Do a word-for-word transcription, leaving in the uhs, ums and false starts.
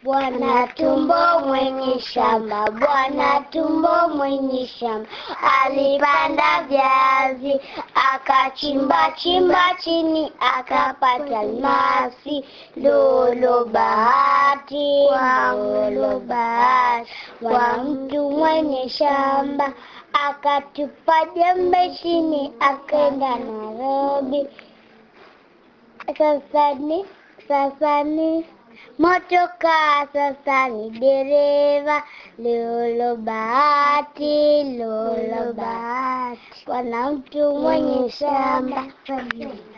Bwana tumbo mwenye shamba, bwana tumbo mwenye shamba, alipanda viazi, akachimba chimba chini, akapata almasi. Lolo bahati, lolo bahati, kwa mtu mwenye shamba, akatupa jembe chini, akaenda Nairobi. Sasa ni, sasa ni motoka, sasa ni dereva. Lolo bahati, lolo bahati, bwana mtu mwenye shamba.